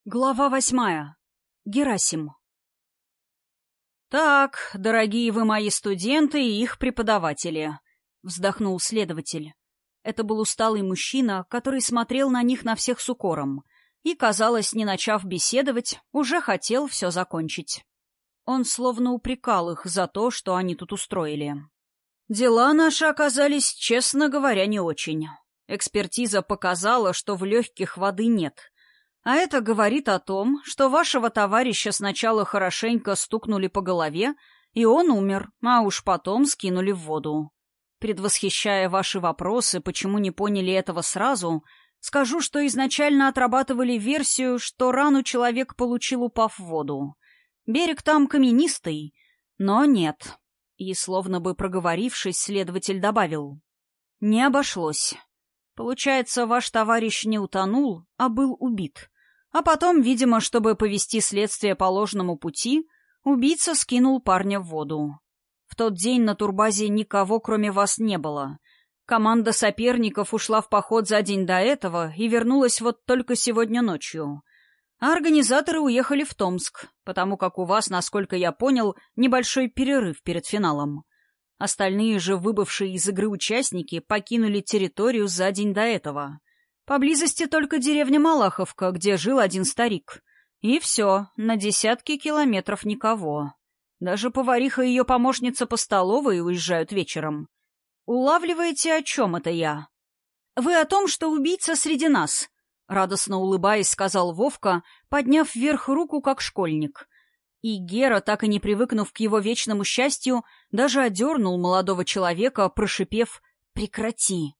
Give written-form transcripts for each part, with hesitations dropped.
Глава 8. Герасим. «Так, дорогие вы мои студенты и их преподаватели», — вздохнул следователь. Это был усталый мужчина, который смотрел на них на всех с укором и, казалось, не начав беседовать, уже хотел все закончить. Он словно упрекал их за то, что они тут устроили. «Дела наши оказались, честно говоря, не очень. Экспертиза показала, что в легких воды нет». А это говорит о том, что вашего товарища сначала хорошенько стукнули по голове, и он умер, а уж потом скинули в воду. Предвосхищая ваши вопросы, почему не поняли этого сразу, скажу, что изначально отрабатывали версию, что рану человек получил, упав в воду. Берег там каменистый, но нет. И, словно бы проговорившись, следователь добавил. Не обошлось. Получается, ваш товарищ не утонул, а был убит. А потом, видимо, чтобы повести следствие по ложному пути, убийца скинул парня в воду. В тот день на турбазе никого, кроме вас, не было. Команда соперников ушла в поход за день до этого и вернулась вот только сегодня ночью. А организаторы уехали в Томск, потому как у вас, насколько я понял, небольшой перерыв перед финалом. Остальные же выбывшие из игры участники покинули территорию за день до этого. Поблизости только деревня Малаховка, где жил один старик. И все, на десятки километров никого. Даже повариха и ее помощница по столовой уезжают вечером. Улавливаете, о чем это я? Вы о том, что убийца среди нас, радостно улыбаясь, сказал Вовка, подняв вверх руку, как школьник. И Гера, так и не привыкнув к его вечному счастью, даже одернул молодого человека, прошипев «Прекрати».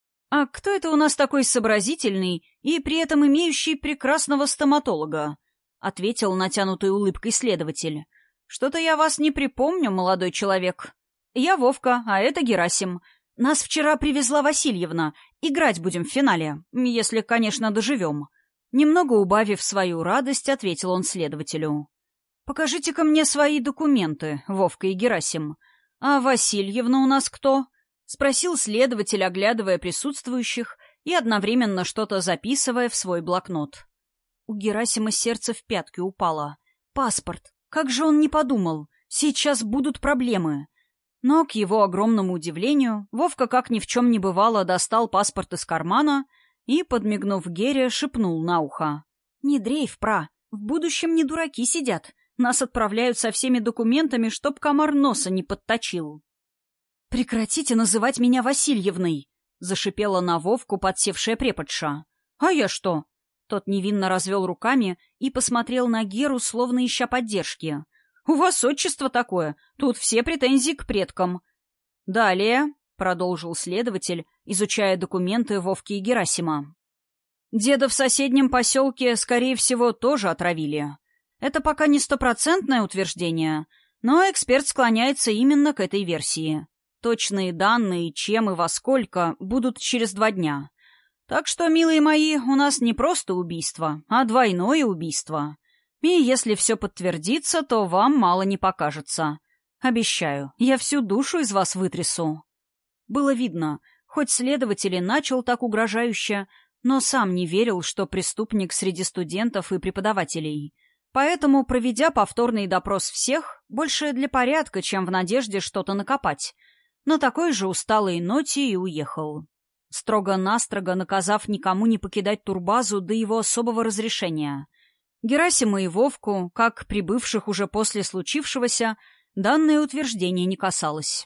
«А кто это у нас такой сообразительный и при этом имеющий прекрасного стоматолога?» — ответил натянутой улыбкой следователь. «Что-то я вас не припомню, молодой человек. Я Вовка, а это Герасим. Нас вчера привезла Васильевна. Играть будем в финале, если, конечно, доживем». Немного убавив свою радость, ответил он следователю. «Покажите-ка мне свои документы, Вовка и Герасим. А Васильевна у нас кто?» — спросил следователь, оглядывая присутствующих и одновременно что-то записывая в свой блокнот. У Герасима сердце в пятки упало. «Паспорт! Как же он не подумал! Сейчас будут проблемы!» Но, к его огромному удивлению, Вовка, как ни в чем не бывало, достал паспорт из кармана и, подмигнув Гере, шепнул на ухо. «Не дрейф, пра! В будущем не дураки сидят!» Нас отправляют со всеми документами, чтоб комар носа не подточил. «Прекратите называть меня Васильевной!» — зашипела на Вовку подсевшая преподша. «А я что?» Тот невинно развел руками и посмотрел на Геру, словно ища поддержки. «У вас отчество такое, тут все претензии к предкам». «Далее», — продолжил следователь, изучая документы Вовки и Герасима. «Деда в соседнем поселке, скорее всего, тоже отравили». Это пока не стопроцентное утверждение, но эксперт склоняется именно к этой версии. Точные данные, чем и во сколько, будут через 2 дня. Так что, милые мои, у нас не просто убийство, а двойное убийство. И если все подтвердится, то вам мало не покажется. Обещаю, я всю душу из вас вытрясу. Было видно, хоть следователь и начал так угрожающе, но сам не верил, что преступник среди студентов и преподавателей. Поэтому, проведя повторный допрос всех, больше для порядка, чем в надежде что-то накопать, на такой же усталой ноте и уехал. Строго-настрого наказав никому не покидать турбазу до его особого разрешения. Герасима и Вовку, как прибывших уже после случившегося, данное утверждение не касалось.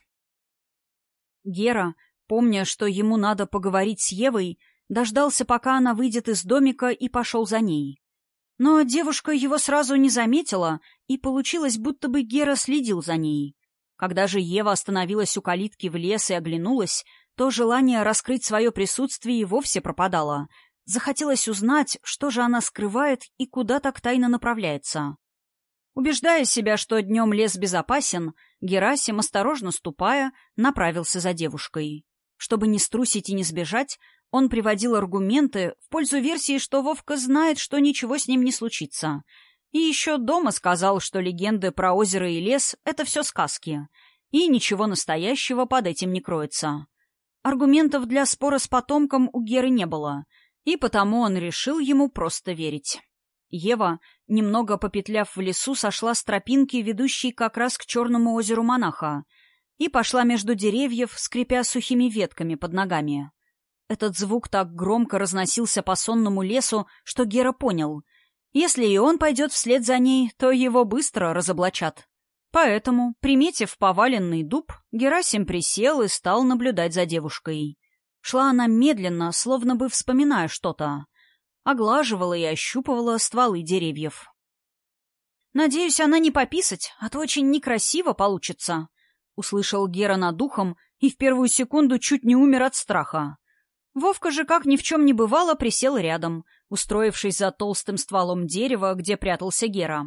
Гера, помня, что ему надо поговорить с Евой, дождался, пока она выйдет из домика, и пошел за ней. Но девушка его сразу не заметила, и получилось, будто бы Гера следил за ней. Когда же Ева остановилась у калитки в лес и оглянулась, то желание раскрыть свое присутствие и вовсе пропадало. Захотелось узнать, что же она скрывает и куда так тайно направляется. Убеждая себя, что днем лес безопасен, Герасим, осторожно ступая, направился за девушкой. Чтобы не струсить и не сбежать, он приводил аргументы в пользу версии, что Вовка знает, что ничего с ним не случится. И еще дома сказал, что легенды про озеро и лес — это все сказки, и ничего настоящего под этим не кроется. Аргументов для спора с потомком у Геры не было, и потому он решил ему просто верить. Ева, немного попетляв в лесу, сошла с тропинки, ведущей как раз к Черному озеру Монаха, и пошла между деревьев, скрипя сухими ветками под ногами. Этот звук так громко разносился по сонному лесу, что Гера понял. Если и он пойдет вслед за ней, то его быстро разоблачат. Поэтому, приметив поваленный дуб, Герасим присел и стал наблюдать за девушкой. Шла она медленно, словно бы вспоминая что-то. Оглаживала и ощупывала стволы деревьев. «Надеюсь, она не пописать, а то очень некрасиво получится», — услышал Гера над духом и в первую секунду чуть не умер от страха. Вовка же, как ни в чем не бывало, присел рядом, устроившись за толстым стволом дерева, где прятался Гера.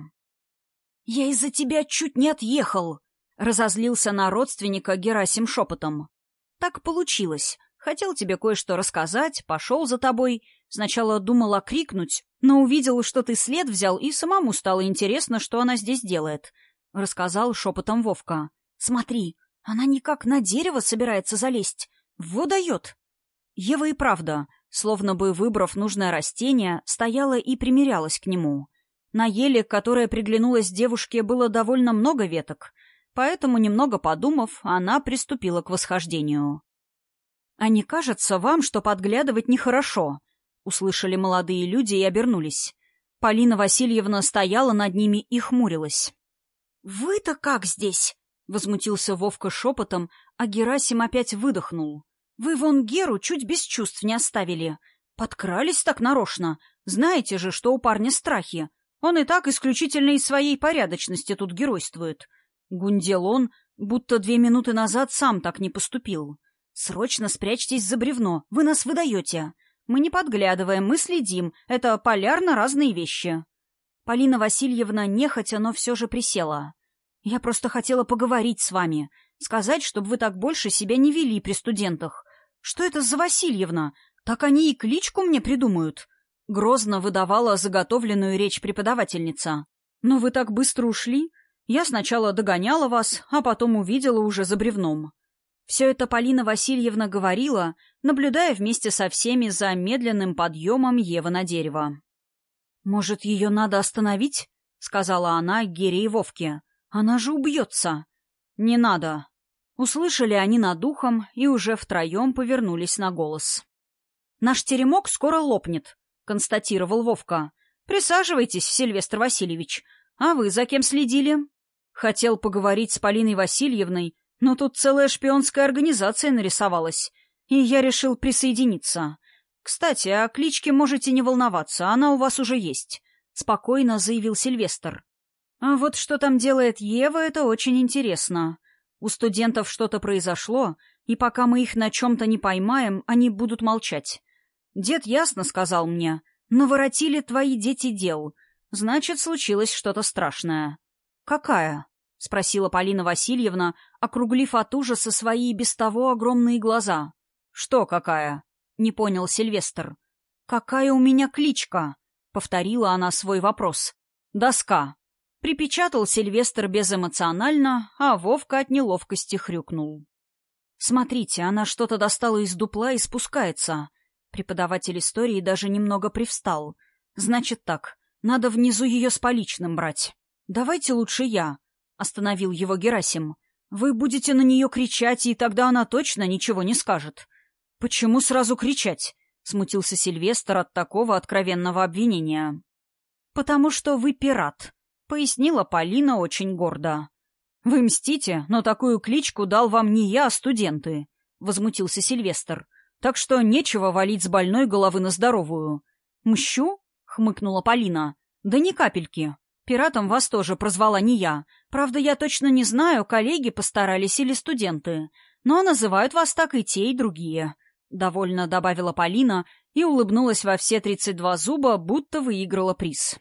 «Я из-за тебя чуть не отъехал», — разозлился на родственника Герасим шепотом. «Так получилось. Хотел тебе кое-что рассказать, пошел за тобой. Сначала думал окрикнуть, но увидел, что ты след взял, и самому стало интересно, что она здесь делает», — рассказал шепотом Вовка. «Смотри, она никак на дерево собирается залезть. Во дает!» Ева и правда, словно бы выбрав нужное растение, стояла и примирялась к нему. На еле, которая приглянулась девушке, было довольно много веток, поэтому, немного подумав, она приступила к восхождению. «А не кажется вам, что подглядывать нехорошо?» — услышали молодые люди и обернулись. Полина Васильевна стояла над ними и хмурилась. «Вы-то как здесь?» — возмутился Вовка шепотом, а Герасим опять выдохнул. «Вы вон Геру чуть без чувств не оставили. Подкрались так нарочно. Знаете же, что у парня страхи. Он и так исключительно из своей порядочности тут геройствует. Гундел он, будто 2 минуты назад сам так не поступил. Срочно спрячьтесь за бревно, вы нас выдаете. Мы не подглядываем, мы следим. Это полярно разные вещи». Полина Васильевна нехотя, но все же присела. «Я просто хотела поговорить с вами. Сказать, чтобы вы так больше себя не вели при студентах. Что это за Васильевна? Так они и кличку мне придумают». Грозно выдавала заготовленную речь преподавательница. «Но вы так быстро ушли? Я сначала догоняла вас, а потом увидела уже за бревном». Все это Полина Васильевна говорила, наблюдая вместе со всеми за медленным подъемом Евы на дерево. «Может, ее надо остановить?» — сказала она Гере и Вовке. «Она же убьется». «Не надо». Услышали они над духом и уже втроем повернулись на голос. «Наш теремок скоро лопнет», — констатировал Вовка. «Присаживайтесь, Сильвестр Васильевич. А вы за кем следили?» Хотел поговорить с Полиной Васильевной, но тут целая шпионская организация нарисовалась, и я решил присоединиться. Кстати, о кличке можете не волноваться, она у вас уже есть», — спокойно заявил Сильвестр. «А вот что там делает Ева, это очень интересно. У студентов что-то произошло, и пока мы их на чем-то не поймаем, они будут молчать. Дед ясно сказал мне: наворотили твои дети дел. Значит, случилось что-то страшное». «Какая?» — спросила Полина Васильевна, округлив от ужаса свои и без того огромные глаза. «Что какая?» — не понял Сильвестр. «Какая у меня кличка?» — повторила она свой вопрос. «Доска». Припечатал Сильвестр безэмоционально, а Вовка от неловкости хрюкнул. «Смотрите, она что-то достала из дупла и спускается». Преподаватель истории даже немного привстал. «Значит так, надо внизу ее с поличным брать». «Давайте лучше я», — остановил его Герасим. «Вы будете на нее кричать, и тогда она точно ничего не скажет». «Почему сразу кричать?» — смутился Сильвестр от такого откровенного обвинения. «Потому что вы пират», — пояснила Полина очень гордо. «Вы мстите, но такую кличку дал вам не я, а студенты», — возмутился Сильвестр. «Так что нечего валить с больной головы на здоровую». «Мщу?» — хмыкнула Полина. «Да ни капельки. Пиратом вас тоже прозвала не я. Правда, я точно не знаю, коллеги постарались или студенты. Но называют вас так и те, и другие», — довольно добавила Полина и улыбнулась во все 32 зуба, будто выиграла приз.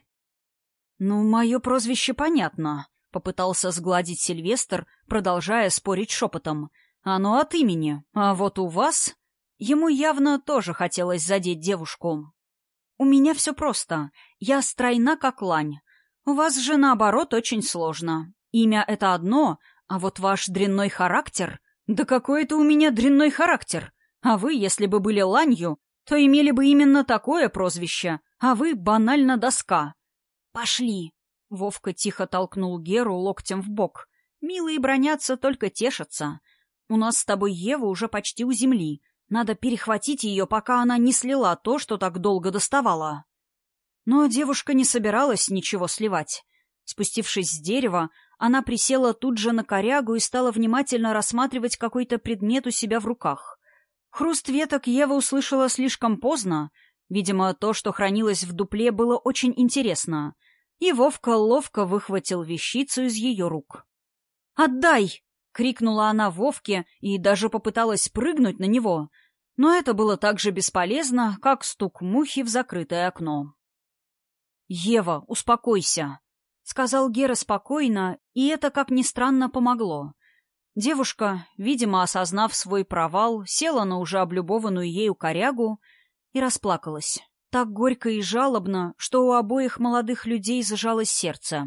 «Ну, мое прозвище понятно», — попытался сгладить Сильвестр, продолжая спорить шепотом. «Оно от имени. А вот у вас...» Ему явно тоже хотелось задеть девушку. «У меня все просто. Я стройна, как лань. У вас же, наоборот, очень сложно. Имя — это одно, а вот ваш дрянной характер... Да какой это у меня дрянной характер? А вы, если бы были ланью, то имели бы именно такое прозвище, а вы банально доска. «Пошли!» — Вовка тихо толкнул Геру локтем в бок. «Милые бронятся, только тешатся. У нас с тобой Ева уже почти у земли. Надо перехватить ее, пока она не слила то, что так долго доставала». Но девушка не собиралась ничего сливать. Спустившись с дерева, она присела тут же на корягу и стала внимательно рассматривать какой-то предмет у себя в руках. Хруст веток Ева услышала слишком поздно. Видимо, то, что хранилось в дупле, было очень интересно. И Вовка ловко выхватил вещицу из ее рук. «Отдай!» — крикнула она Вовке и даже попыталась прыгнуть на него. Но это было так же бесполезно, как стук мухи в закрытое окно. «Ева, успокойся!» — сказал Гера спокойно, и это, как ни странно, помогло. Девушка, видимо, осознав свой провал, села на уже облюбованную ею корягу и расплакалась. Так горько и жалобно, что у обоих молодых людей зажалось сердце.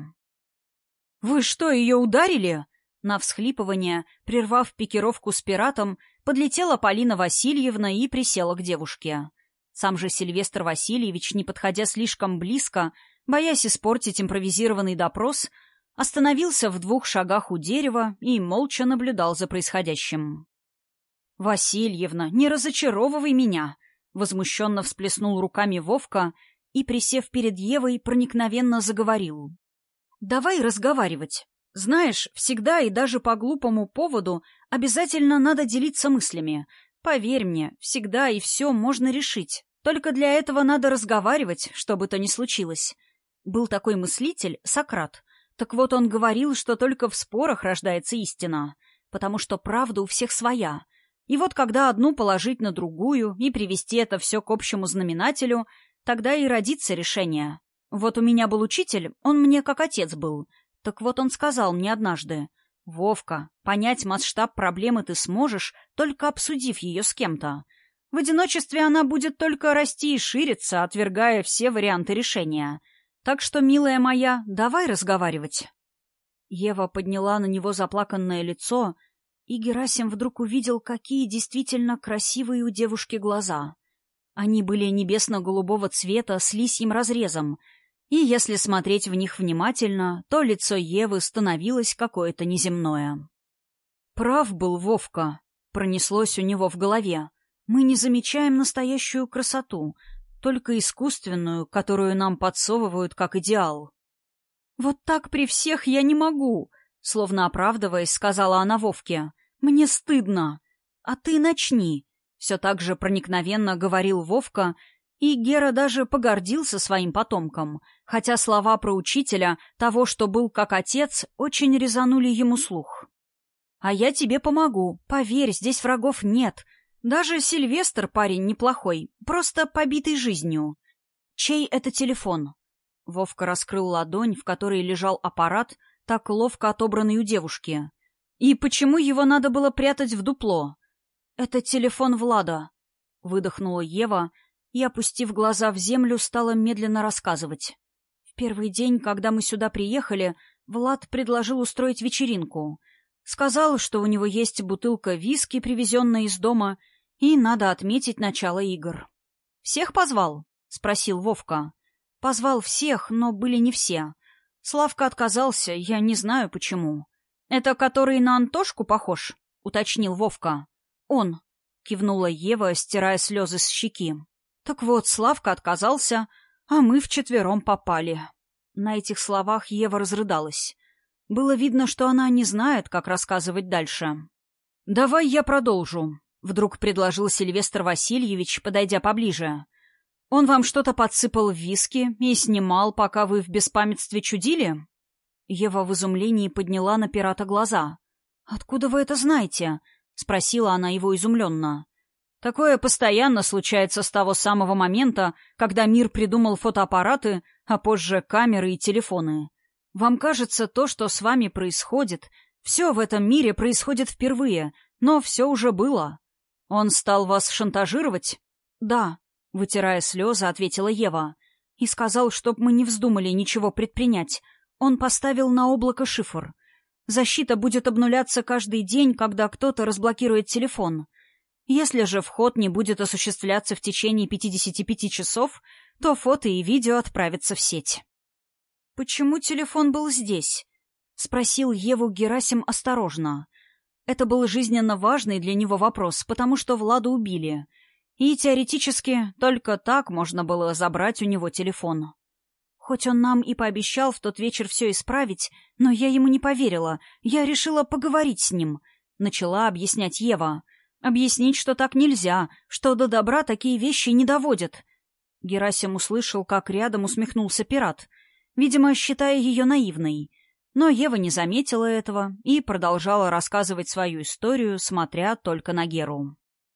«Вы что, ее ударили?» На всхлипывание, прервав пикировку с пиратом, подлетела Полина Васильевна и присела к девушке. Сам же Сильвестр Васильевич, не подходя слишком близко, боясь испортить импровизированный допрос, остановился в 2 шагах у дерева и молча наблюдал за происходящим. «Васильевна, не разочаровывай меня!» — возмущенно всплеснул руками Вовка и, присев перед Евой, проникновенно заговорил. «Давай разговаривать. Знаешь, всегда и даже по глупому поводу обязательно надо делиться мыслями. Поверь мне, всегда и все можно решить. Только для этого надо разговаривать, что бы то ни случилось. Был такой мыслитель Сократ. Так вот он говорил, что только в спорах рождается истина, потому что правда у всех своя. И вот когда одну положить на другую и привести это все к общему знаменателю, тогда и родится решение. Вот у меня был учитель, он мне как отец был. Так вот он сказал мне однажды: «Вовка, понять масштаб проблемы ты сможешь, только обсудив ее с кем-то. В одиночестве она будет только расти и шириться, отвергая все варианты решения. Так что, милая моя, давай разговаривать». Ева подняла на него заплаканное лицо, и Герасим вдруг увидел, какие действительно красивые у девушки глаза. Они были небесно-голубого цвета с лисьим разрезом, и если смотреть в них внимательно, то лицо Евы становилось какое-то неземное. «Прав был Вовка», — пронеслось у него в голове. «Мы не замечаем настоящую красоту, только искусственную, которую нам подсовывают как идеал». «Вот так при всех я не могу», — словно оправдываясь, сказала она Вовке. «Мне стыдно. А ты начни», — все так же проникновенно говорил Вовка, и Гера даже погордился своим потомком, хотя слова про учителя, того, что был как отец, очень резанули ему слух. «А я тебе помогу. Поверь, здесь врагов нет. Даже Сильвестр парень неплохой, просто побитый жизнью. Чей это телефон?» Вовка раскрыл ладонь, в которой лежал аппарат, так ловко отобранный у девушки. «И почему его надо было прятать в дупло?» «Это телефон Влада», — выдохнула Ева, и, опустив глаза в землю, стала медленно рассказывать. В первый день, когда мы сюда приехали, Влад предложил устроить вечеринку. Сказал, что у него есть бутылка виски, привезенная из дома, и надо отметить начало игр. «Всех позвал?» — спросил Вовка. «Позвал всех, но были не все. Славка отказался, я не знаю почему». «Это который на Антошку похож?» — уточнил Вовка. «Он», — кивнула Ева, стирая слезы с щеки. «Так вот, Славка отказался, а мы вчетвером попали». На этих словах Ева разрыдалась. Было видно, что она не знает, как рассказывать дальше. «Давай я продолжу», — вдруг предложил Сильвестр Васильевич, подойдя поближе. «Он вам что-то подсыпал в виски и снимал, пока вы в беспамятстве чудили?» Ева в изумлении подняла на пирата глаза. «Откуда вы это знаете?» — спросила она его изумленно. «Такое постоянно случается с того самого момента, когда мир придумал фотоаппараты, а позже камеры и телефоны. Вам кажется, то, что с вами происходит, все в этом мире происходит впервые, но все уже было. Он стал вас шантажировать?» «Да», — вытирая слезы, ответила Ева. «И сказал, чтоб мы не вздумали ничего предпринять. Он поставил на облако шифр. Защита будет обнуляться каждый день, когда кто-то разблокирует телефон. Если же вход не будет осуществляться в течение 55 часов, то фото и видео отправятся в сеть». «Почему телефон был здесь?» — спросил Еву Герасим осторожно. Это был жизненно важный для него вопрос, потому что Влада убили. И теоретически только так можно было забрать у него телефон. Хоть он нам и пообещал в тот вечер все исправить, но я ему не поверила. Я решила поговорить с ним. Начала объяснять Ева. Объяснить, что так нельзя, что до добра такие вещи не доводят. Герасим услышал, как рядом усмехнулся пират, видимо, считая ее наивной. Но Ева не заметила этого и продолжала рассказывать свою историю, смотря только на Геру.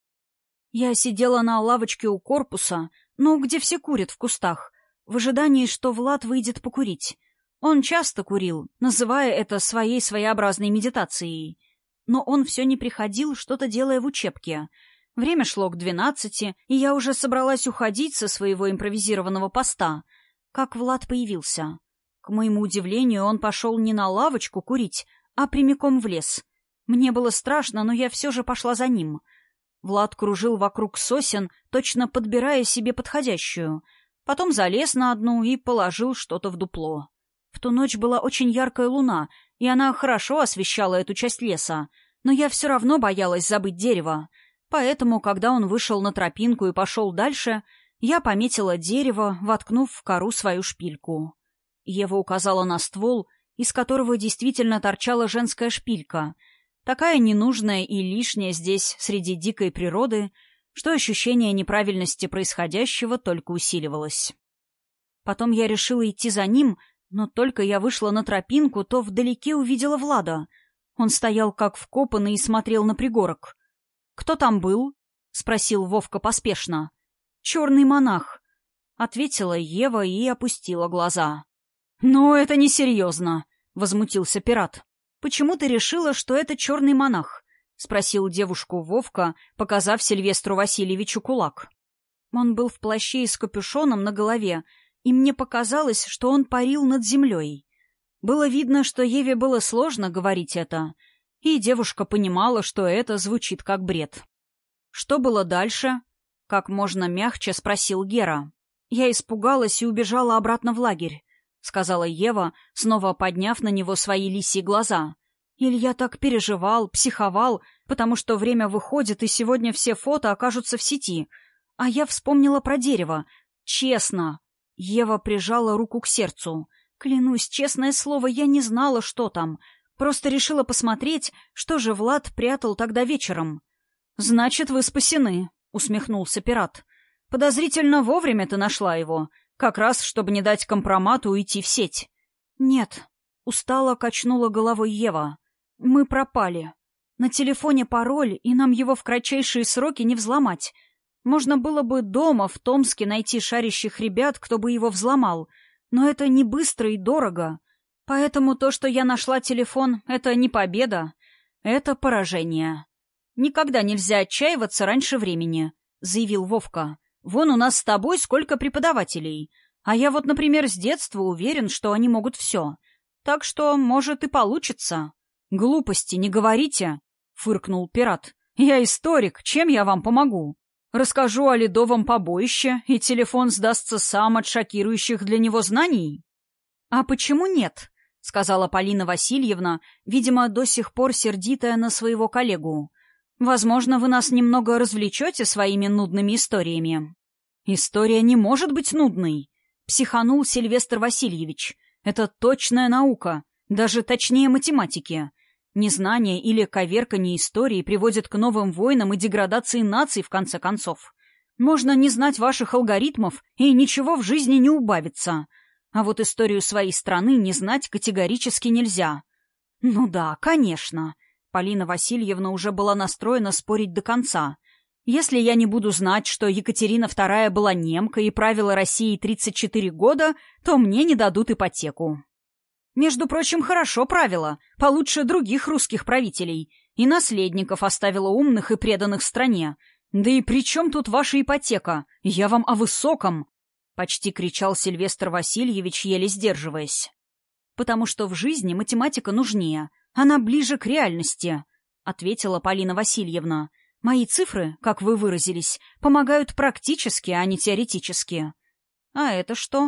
Я сидела на лавочке у корпуса, где все курят в кустах, в ожидании, что Влад выйдет покурить. Он часто курил, называя это своей своеобразной медитацией. Но он все не приходил, что-то делая в учебке. Время шло к 12, и я уже собралась уходить со своего импровизированного поста, как Влад появился. К моему удивлению, он пошел не на лавочку курить, а прямиком в лес. Мне было страшно, но я все же пошла за ним. Влад кружил вокруг сосен, точно подбирая себе подходящую. Потом залез на одну и положил что-то в дупло. В ту ночь была очень яркая луна, и она хорошо освещала эту часть леса, но я все равно боялась забыть дерево. Поэтому, когда он вышел на тропинку и пошел дальше, я пометила дерево, воткнув в кору свою шпильку. Ева указала на ствол, из которого действительно торчала женская шпилька, такая ненужная и лишняя здесь, среди дикой природы, что ощущение неправильности происходящего только усиливалось. Потом я решила идти за ним, но только я вышла на тропинку, то вдалеке увидела Влада. Он стоял как вкопанный и смотрел на пригорок. «Кто там был?» — спросил Вовка поспешно. «Черный монах», — ответила Ева и опустила глаза. «Ну, это несерьезно», — возмутился пират. «Почему ты решила, что это черный монах?» — спросил девушку Вовка, показав Сильвестру Васильевичу кулак. Он был в плаще и с капюшоном на голове, и мне показалось, что он парил над землей. Было видно, что Еве было сложно говорить это, и девушка понимала, что это звучит как бред. «Что было дальше?» — как можно мягче спросил Гера. «Я испугалась и убежала обратно в лагерь», — сказала Ева, снова подняв на него свои лисьи глаза. «Илья так переживал, психовал, потому что время выходит, и сегодня все фото окажутся в сети. А я вспомнила про дерево. Честно». Ева прижала руку к сердцу. «Клянусь, честное слово, я не знала, что там. Просто решила посмотреть, что же Влад прятал тогда вечером». «Значит, вы спасены», — усмехнулся пират. «Подозрительно вовремя ты нашла его, как раз, чтобы не дать компромату уйти в сеть». «Нет», — устало качнула головой Ева. «Мы пропали. На телефоне пароль, и нам его в кратчайшие сроки не взломать. Можно было бы дома, в Томске, найти шарящих ребят, кто бы его взломал, но это не быстро и дорого. Поэтому то, что я нашла телефон, это не победа, это поражение. Никогда нельзя отчаиваться раньше времени», — заявил Вовка. «Вон у нас с тобой сколько преподавателей, а я вот, например, с детства уверен, что они могут все. Так что, может, и получится». «Глупости не говорите», — фыркнул пират. «Я историк, чем я вам помогу? Расскажу о ледовом побоище, и телефон сдастся сам от шокирующих для него знаний?» «А почему нет?» — сказала Полина Васильевна, видимо, до сих пор сердитая на своего коллегу. «Возможно, вы нас немного развлечете своими нудными историями». «История не может быть нудной», — психанул Сильвестр Васильевич. «Это точная наука, даже точнее математики. Незнание или коверкание истории приводит к новым войнам и деградации наций, в конце концов. Можно не знать ваших алгоритмов, и ничего в жизни не убавится. А вот историю своей страны не знать категорически нельзя». «Ну да, конечно». Полина Васильевна уже была настроена спорить до конца. «Если я не буду знать, что Екатерина II была немкой и правила Россией 34 года, то мне не дадут ипотеку». Между прочим, хорошо правила, получше других русских правителей, и наследников оставила умных и преданных стране. Да и при чем тут ваша ипотека? Я вам о высоком!» — почти кричал Сильвестр Васильевич, еле сдерживаясь. «Потому что в жизни математика нужнее, она ближе к реальности», — ответила Полина Васильевна. «Мои цифры, как вы выразились, помогают практически, а не теоретически». «А это что?» —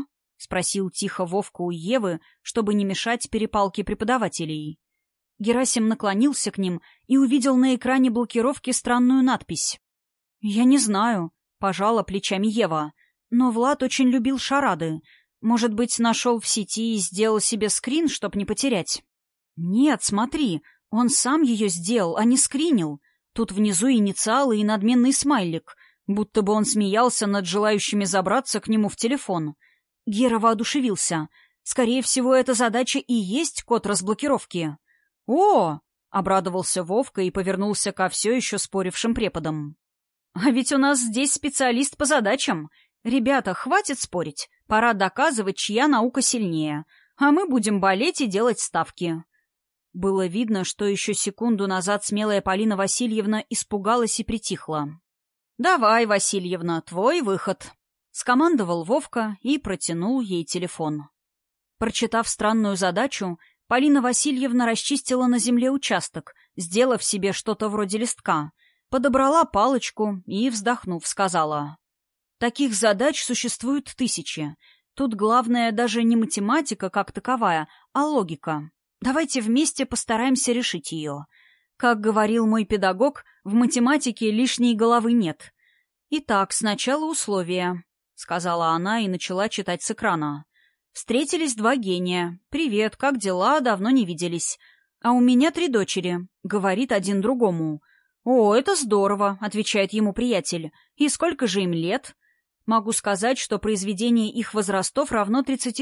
— спросил тихо Вовка у Евы, чтобы не мешать перепалке преподавателей. Герасим наклонился к ним и увидел на экране блокировки странную надпись. «Я не знаю», — пожала плечами Ева, — «но Влад очень любил шарады. Может быть, нашел в сети и сделал себе скрин, чтоб не потерять?» «Нет, смотри, он сам ее сделал, а не скринил. Тут внизу инициалы и надменный смайлик, будто бы он смеялся над желающими забраться к нему в телефон». Гера воодушевился. «Скорее всего, эта задача и есть код разблокировки». «О!» — обрадовался Вовка и повернулся ко все еще спорившим преподам. «А ведь у нас здесь специалист по задачам. Ребята, хватит спорить. Пора доказывать, чья наука сильнее. А мы будем болеть и делать ставки». Было видно, что еще секунду назад смелая Полина Васильевна испугалась и притихла. «Давай, Васильевна, твой выход», — скомандовал Вовка и протянул ей телефон. Прочитав странную задачу, Полина Васильевна расчистила на земле участок, сделав себе что-то вроде листка, подобрала палочку и, вздохнув, сказала: «Таких задач существует тысячи. Тут главное даже не математика как таковая, а логика. Давайте вместе постараемся решить ее. Как говорил мой педагог, в математике лишней головы нет. Итак, сначала условия», — сказала она и начала читать с экрана. «Встретились два гения. Привет, как дела? Давно не виделись. А у меня 3 дочери», — говорит один другому. «О, это здорово», — отвечает ему приятель. «И сколько же им лет?» «Могу сказать, что произведение их возрастов равно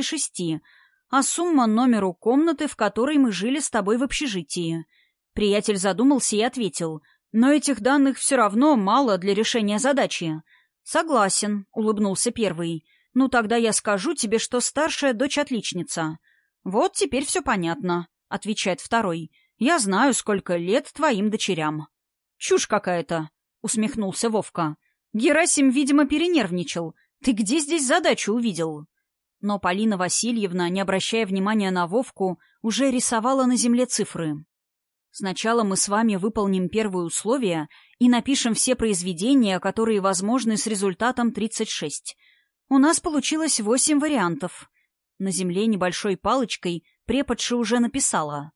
36, а сумма номеру комнаты, в которой мы жили с тобой в общежитии». Приятель задумался и ответил: «Но этих данных все равно мало для решения задачи». «Согласен», — улыбнулся первый. «Ну, тогда я скажу тебе, что старшая дочь отличница». «Вот теперь все понятно», — отвечает второй. «Я знаю, сколько лет твоим дочерям». «Чушь какая-то», — усмехнулся Вовка. «Герасим, видимо, перенервничал. Ты где здесь задачу увидел?» Но Полина Васильевна, не обращая внимания на Вовку, уже рисовала на земле цифры. «Сначала мы с вами выполним первые условия и напишем все произведения, которые возможны с результатом 36. У нас получилось 8 вариантов». На земле небольшой палочкой преподша уже написала: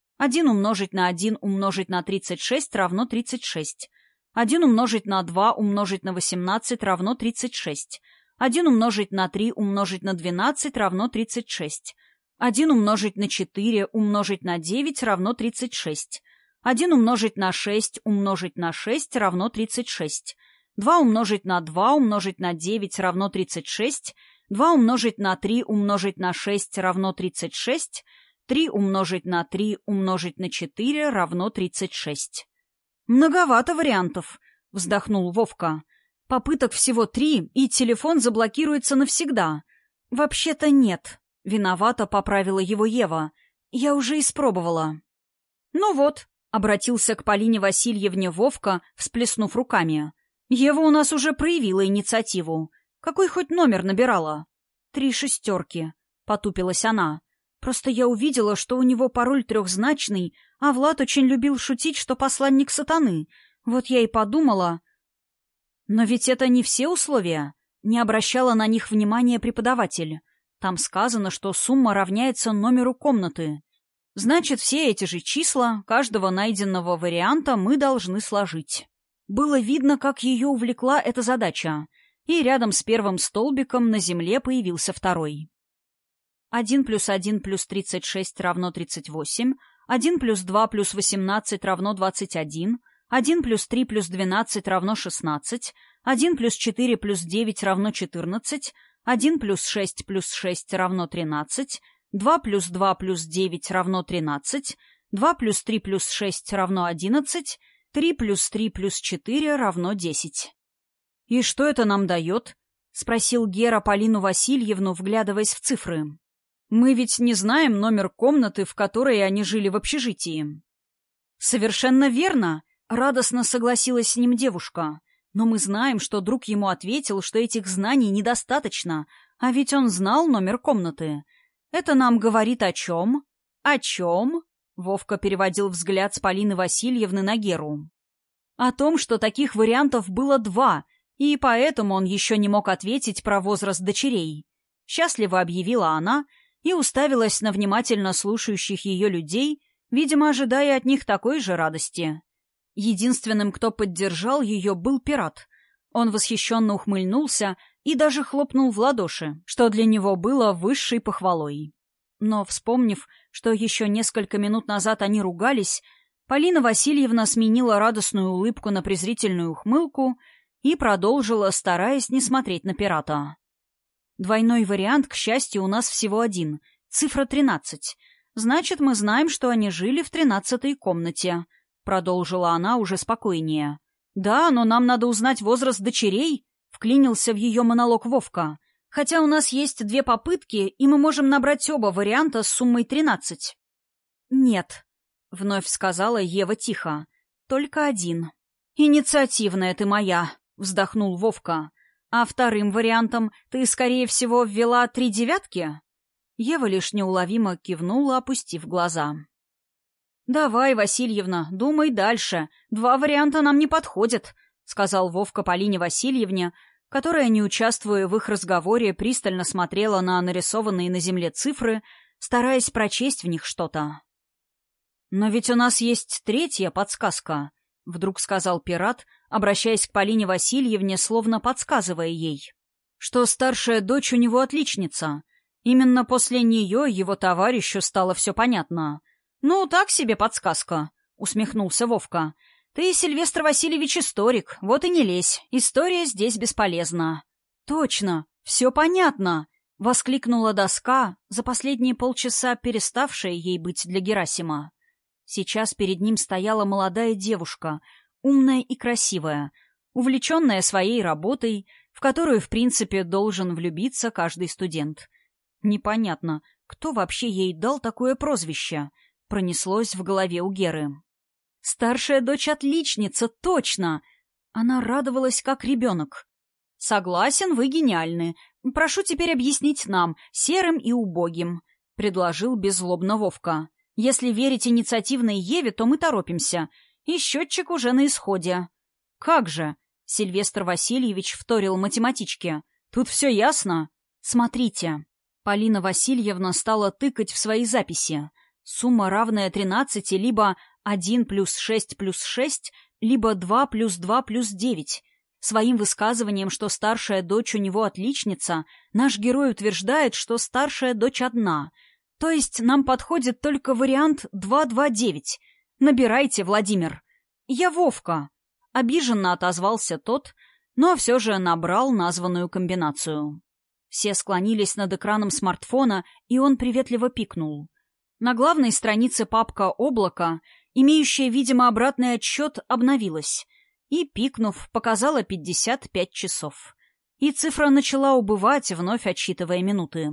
1 умножить на 1 умножить на 36 равно 36. 1 умножить на 2 умножить на 18 равно 36. 1 умножить на 3 умножить на 12 равно 36. 1 умножить на 4 умножить на 9 равно 36. 1 умножить на 6 умножить на 6 равно 36. 2 умножить на 2 умножить на 9 равно 36. 2 умножить на 3 умножить на 6 равно 36. 3 умножить на 3 умножить на 4 равно 36. «Многовато вариантов», — вздохнул Вовка. «Попыток всего 3, и телефон заблокируется навсегда». «Вообще-то нет», — виновато поправила его Ева. «Я уже испробовала». «Ну вот», — обратился к Полине Васильевне Вовка, всплеснув руками. «Ева у нас уже проявила инициативу. Какой хоть номер набирала?» 3 шестерки», — потупилась она. «Просто я увидела, что у него пароль 3-значный, а Влад очень любил шутить, что посланник сатаны. Вот я и подумала...» «Но ведь это не все условия», — не обращала на них внимания преподаватель. «Там сказано, что сумма равняется номеру комнаты. Значит, все эти же числа каждого найденного варианта мы должны сложить». Было видно, как ее увлекла эта задача, и рядом с первым столбиком на земле появился второй. 1 плюс 1 плюс 36 равно 38, 1 плюс 2 плюс 18 равно 21, 1 плюс 3 плюс 12 равно 16, 1 плюс 4 плюс 9 равно 14, 1 плюс 6 плюс 6 равно 13, 2 плюс 2 плюс 9 равно 13, 2 плюс 3 плюс 6 равно 11, 3 плюс 3 плюс 4 равно 10. «И что это нам дает?» — спросил Гера Полину Васильевну, вглядываясь в цифры. «Мы ведь не знаем номер комнаты, в которой они жили в общежитии». «Совершенно верно», — радостно согласилась с ним девушка. «Но мы знаем, что друг ему ответил, что этих знаний недостаточно, а ведь он знал номер комнаты. Это нам говорит о чем?» «О чем?» — Вовка переводил взгляд с Полины Васильевны на Геру. «О том, что таких вариантов было 2, и поэтому он еще не мог ответить про возраст дочерей». — счастливо объявила она и уставилась на внимательно слушающих ее людей, видимо, ожидая от них такой же радости. Единственным, кто поддержал ее, был пират. Он восхищенно ухмыльнулся и даже хлопнул в ладоши, что для него было высшей похвалой. Но, вспомнив, что еще несколько минут назад они ругались, Полина Васильевна сменила радостную улыбку на презрительную ухмылку и продолжила, стараясь не смотреть на пирата. «Двойной вариант, к счастью, у нас всего один. Цифра 13. Значит, мы знаем, что они жили в 13-й комнате», — продолжила она уже спокойнее. «Да, но нам надо узнать возраст дочерей», — вклинился в ее монолог Вовка. «Хотя у нас есть 2 попытки, и мы можем набрать оба варианта с суммой 13». «Нет», — вновь сказала Ева тихо. «Только один». «Инициативная ты моя», — вздохнул Вовка. «А вторым вариантом ты, скорее всего, ввела 3 девятки?» Ева лишь неуловимо кивнула, опустив глаза. «Давай, Васильевна, думай дальше. 2 варианта нам не подходят», — сказал Вовка Полине Васильевне, которая, не участвуя в их разговоре, пристально смотрела на нарисованные на земле цифры, стараясь прочесть в них что-то. «Но ведь у нас есть 3-я подсказка», — вдруг сказал пират, обращаясь к Полине Васильевне, словно подсказывая ей, что старшая дочь у него отличница. Именно после нее его товарищу стало все понятно. «Ну, так себе подсказка», — усмехнулся Вовка. «Ты, Сильвестр Васильевич, историк, вот и не лезь. История здесь бесполезна». «Точно, все понятно», — воскликнула доска, за последние полчаса переставшая ей быть для Герасима. Сейчас перед ним стояла молодая девушка, умная и красивая, увлеченная своей работой, в которую, в принципе, должен влюбиться каждый студент. Непонятно, кто вообще ей дал такое прозвище, пронеслось в голове у Геры. «Старшая дочь отличница, точно!» Она радовалась, как ребенок. «Согласен, вы гениальны. Прошу теперь объяснить нам, серым и убогим», — предложил беззлобно Вовка. «Если верить инициативной Еве, то мы торопимся, и счетчик уже на исходе». «Как же?» — Сильвестр Васильевич вторил математичке. «Тут все ясно. Смотрите». Полина Васильевна стала тыкать в свои записи. Сумма, равная 13, либо 1 плюс 6 плюс 6, либо 2 плюс 2 плюс 9. Своим высказыванием, что старшая дочь у него отличница, наш герой утверждает, что старшая дочь одна. То есть нам подходит только вариант 229. Набирайте, Владимир. Я Вовка. Обиженно отозвался тот, но все же набрал названную комбинацию. Все склонились над экраном смартфона, и он приветливо пикнул. На главной странице папка «Облако», имеющая, видимо, обратный отсчет, обновилась и, пикнув, показала 55 часов. И цифра начала убывать, вновь отсчитывая минуты.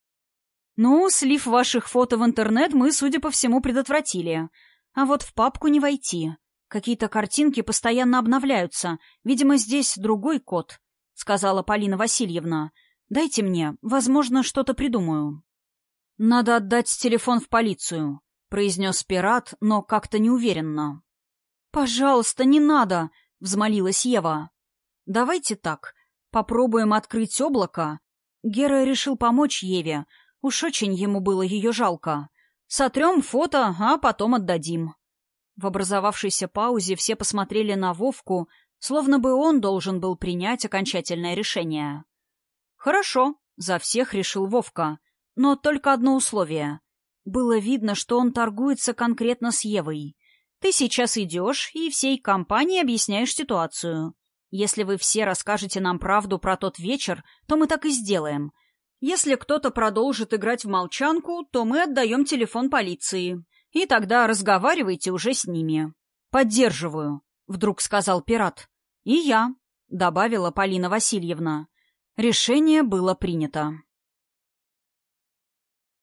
«Ну, слив ваших фото в интернет мы, судя по всему, предотвратили. А вот в папку не войти. Какие-то картинки постоянно обновляются. Видимо, здесь другой код», — сказала Полина Васильевна. «Дайте мне, возможно, что-то придумаю». «Надо отдать телефон в полицию», — произнес пират, но как-то неуверенно. «Пожалуйста, не надо», — взмолилась Ева. «Давайте так, попробуем открыть облако». Гера решил помочь Еве. Уж очень ему было ее жалко. «Сотрем фото, а потом отдадим». В образовавшейся паузе все посмотрели на Вовку, словно бы он должен был принять окончательное решение. «Хорошо», — за всех решил Вовка. «Но только одно условие». Было видно, что он торгуется конкретно с Евой. «Ты сейчас идешь и всей компании объясняешь ситуацию. Если вы все расскажете нам правду про тот вечер, то мы так и сделаем. Если кто-то продолжит играть в молчанку, то мы отдаем телефон полиции. И тогда разговаривайте уже с ними». «Поддерживаю», — вдруг сказал пират. «И я», — добавила Полина Васильевна. Решение было принято.